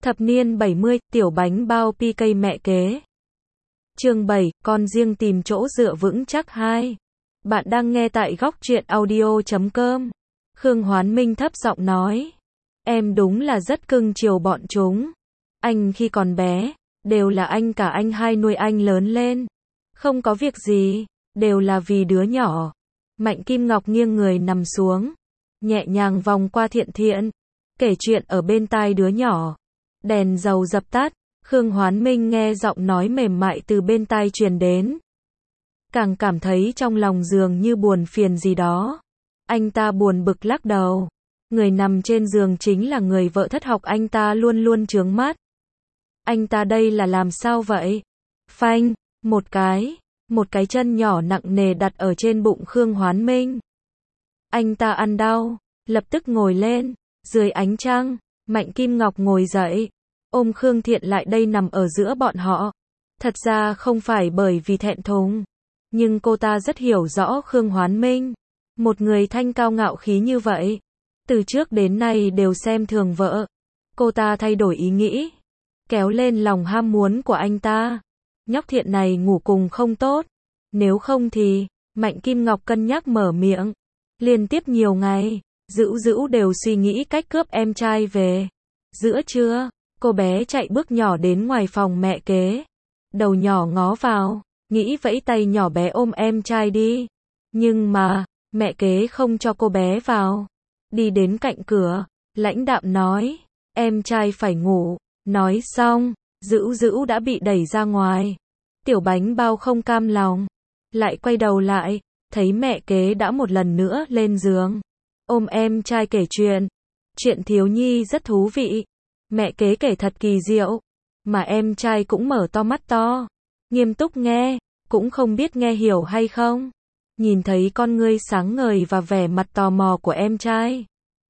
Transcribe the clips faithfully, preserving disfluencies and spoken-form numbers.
Thập niên bảy mươi, tiểu bánh bao pê ca mẹ kế. Chương bảy, con riêng tìm chỗ dựa vững chắc hai. Bạn đang nghe tại góc truyện audio chấm com. Khương Hoán Minh thấp giọng nói. Em đúng là rất cưng chiều bọn chúng. Anh khi còn bé, đều là anh cả anh hai nuôi anh lớn lên. Không có việc gì, đều là vì đứa nhỏ. Mạnh Kim Ngọc nghiêng người nằm xuống, nhẹ nhàng vòng qua Thiện Thiện, kể chuyện ở bên tai đứa nhỏ. Đèn dầu dập tắt, Khương Hoán Minh nghe giọng nói mềm mại từ bên tai truyền đến. Càng cảm thấy trong lòng giường như buồn phiền gì đó. Anh ta buồn bực lắc đầu. Người nằm trên giường chính là người vợ thất học anh ta luôn luôn trướng mắt. Anh ta đây là làm sao vậy? Phanh, một cái, một cái chân nhỏ nặng nề đặt ở trên bụng Khương Hoán Minh. Anh ta ăn đau, lập tức ngồi lên, dưới ánh trăng, Mạnh Kim Ngọc ngồi dậy, ôm Khương Thiện lại đây nằm ở giữa bọn họ. Thật ra không phải bởi vì thẹn thùng, nhưng cô ta rất hiểu rõ Khương Hoán Minh. Một người thanh cao ngạo khí như vậy, từ trước đến nay đều xem thường vợ. Cô ta thay đổi ý nghĩ, kéo lên lòng ham muốn của anh ta. Nhóc Thiện này ngủ cùng không tốt, nếu không thì, Mạnh Kim Ngọc cân nhắc mở miệng. Liên tiếp nhiều ngày, Dữu Dữu đều suy nghĩ cách cướp em trai về. Giữa trưa, cô bé chạy bước nhỏ đến ngoài phòng mẹ kế. Đầu nhỏ ngó vào, nghĩ vẫy tay nhỏ bé ôm em trai đi. Nhưng mà, mẹ kế không cho cô bé vào. Đi đến cạnh cửa, lãnh đạm nói, em trai phải ngủ. Nói xong, Dữu Dữu đã bị đẩy ra ngoài. Tiểu bánh bao không cam lòng, lại quay đầu lại, thấy mẹ kế đã một lần nữa lên giường, ôm em trai kể chuyện. Chuyện thiếu nhi rất thú vị. Mẹ kế kể thật kỳ diệu, mà em trai cũng mở to mắt to, nghiêm túc nghe, cũng không biết nghe hiểu hay không. Nhìn thấy con ngươi sáng ngời và vẻ mặt tò mò của em trai,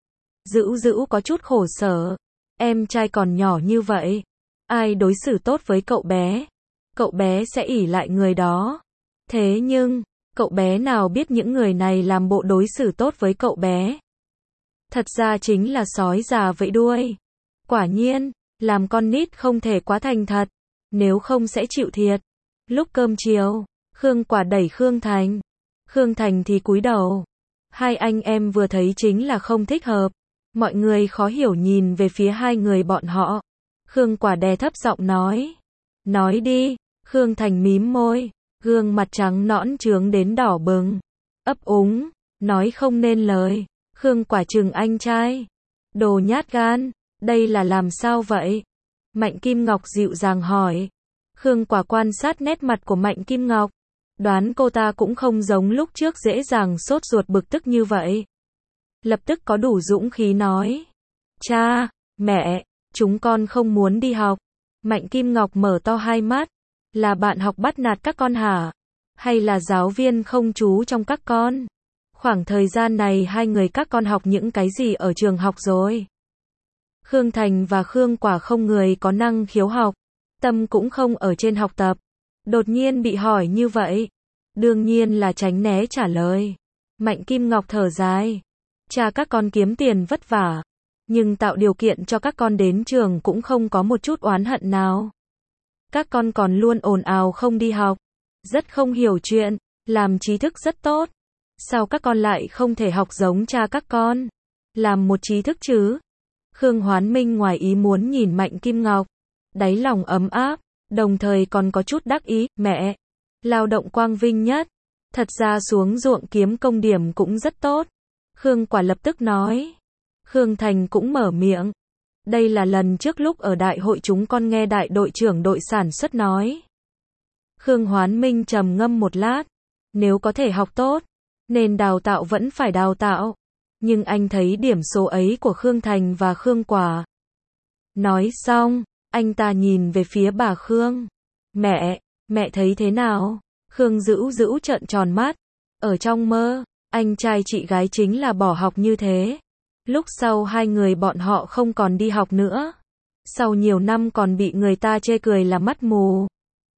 Dữu Dữu có chút khổ sở. Em trai còn nhỏ như vậy, ai đối xử tốt với cậu bé, cậu bé sẽ ỷ lại người đó. Thế nhưng, cậu bé nào biết những người này làm bộ đối xử tốt với cậu bé. Thật ra chính là sói già vẫy đuôi. Quả nhiên, làm con nít không thể quá thành thật, nếu không sẽ chịu thiệt. Lúc cơm chiều, Khương Quả đẩy Khương Thành. Khương Thành thì cúi đầu. Hai anh em vừa thấy chính là không thích hợp. Mọi người khó hiểu nhìn về phía hai người bọn họ. Khương Quả đè thấp giọng nói. Nói đi. Khương Thành mím môi, gương mặt trắng nõn trướng đến đỏ bừng. Ấp úng, nói không nên lời. Khương Quả trừng anh trai. Đồ nhát gan, đây là làm sao vậy? Mạnh Kim Ngọc dịu dàng hỏi. Khương Quả quan sát nét mặt của Mạnh Kim Ngọc. Đoán cô ta cũng không giống lúc trước dễ dàng sốt ruột bực tức như vậy. Lập tức có đủ dũng khí nói. Cha, mẹ, chúng con không muốn đi học. Mạnh Kim Ngọc mở to hai mắt. Là bạn học bắt nạt các con hả? Hay là giáo viên không chú trong các con? Khoảng thời gian này hai người các con học những cái gì ở trường học rồi? Khương Thành và Khương Quả không người có năng khiếu học, tâm cũng không ở trên học tập. Đột nhiên bị hỏi như vậy, đương nhiên là tránh né trả lời. Mạnh Kim Ngọc thở dài. Cha các con kiếm tiền vất vả, nhưng tạo điều kiện cho các con đến trường cũng không có một chút oán hận nào. Các con còn luôn ồn ào không đi học, rất không hiểu chuyện, làm trí thức rất tốt. Sao các con lại không thể học giống cha các con, làm một trí thức chứ? Khương Hoán Minh ngoài ý muốn nhìn Mạnh Kim Ngọc, đáy lòng ấm áp, đồng thời còn có chút đắc ý. Mẹ, lao động quang vinh nhất, thật ra xuống ruộng kiếm công điểm cũng rất tốt. Khương Quả lập tức nói. Khương Thành cũng mở miệng. Đây là lần trước lúc ở đại hội chúng con nghe đại đội trưởng đội sản xuất nói. Khương Hoán Minh trầm ngâm một lát. Nếu có thể học tốt, nên đào tạo vẫn phải đào tạo. Nhưng anh thấy điểm số ấy của Khương Thành và Khương Quả. Nói xong, anh ta nhìn về phía bà Khương. Mẹ, mẹ thấy thế nào? Khương Dữu Dữu trợn tròn mắt. Ở trong mơ, anh trai chị gái chính là bỏ học như thế. Lúc sau hai người bọn họ không còn đi học nữa. Sau nhiều năm còn bị người ta chê cười là mắt mù.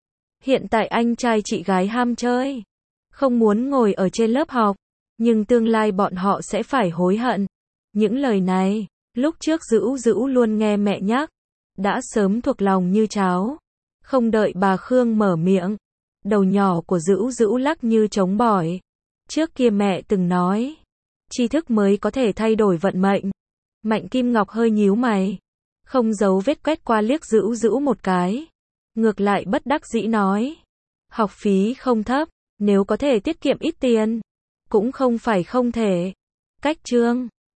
Hiện tại anh trai chị gái ham chơi, không muốn ngồi ở trên lớp học, nhưng tương lai bọn họ sẽ phải hối hận. Những lời này, lúc trước Dữu Dữu luôn nghe mẹ nhắc, đã sớm thuộc lòng như cháo. Không đợi bà Khương mở miệng, đầu nhỏ của Dữu Dữu lắc như trống bỏi. Trước kia mẹ từng nói, tri thức mới có thể thay đổi vận mệnh. Mạnh Kim Ngọc hơi nhíu mày, không giấu vết quét qua liếc Dữu Dữu một cái. Ngược lại bất đắc dĩ nói, học phí không thấp, nếu có thể tiết kiệm ít tiền, cũng không phải không thể. Cách chương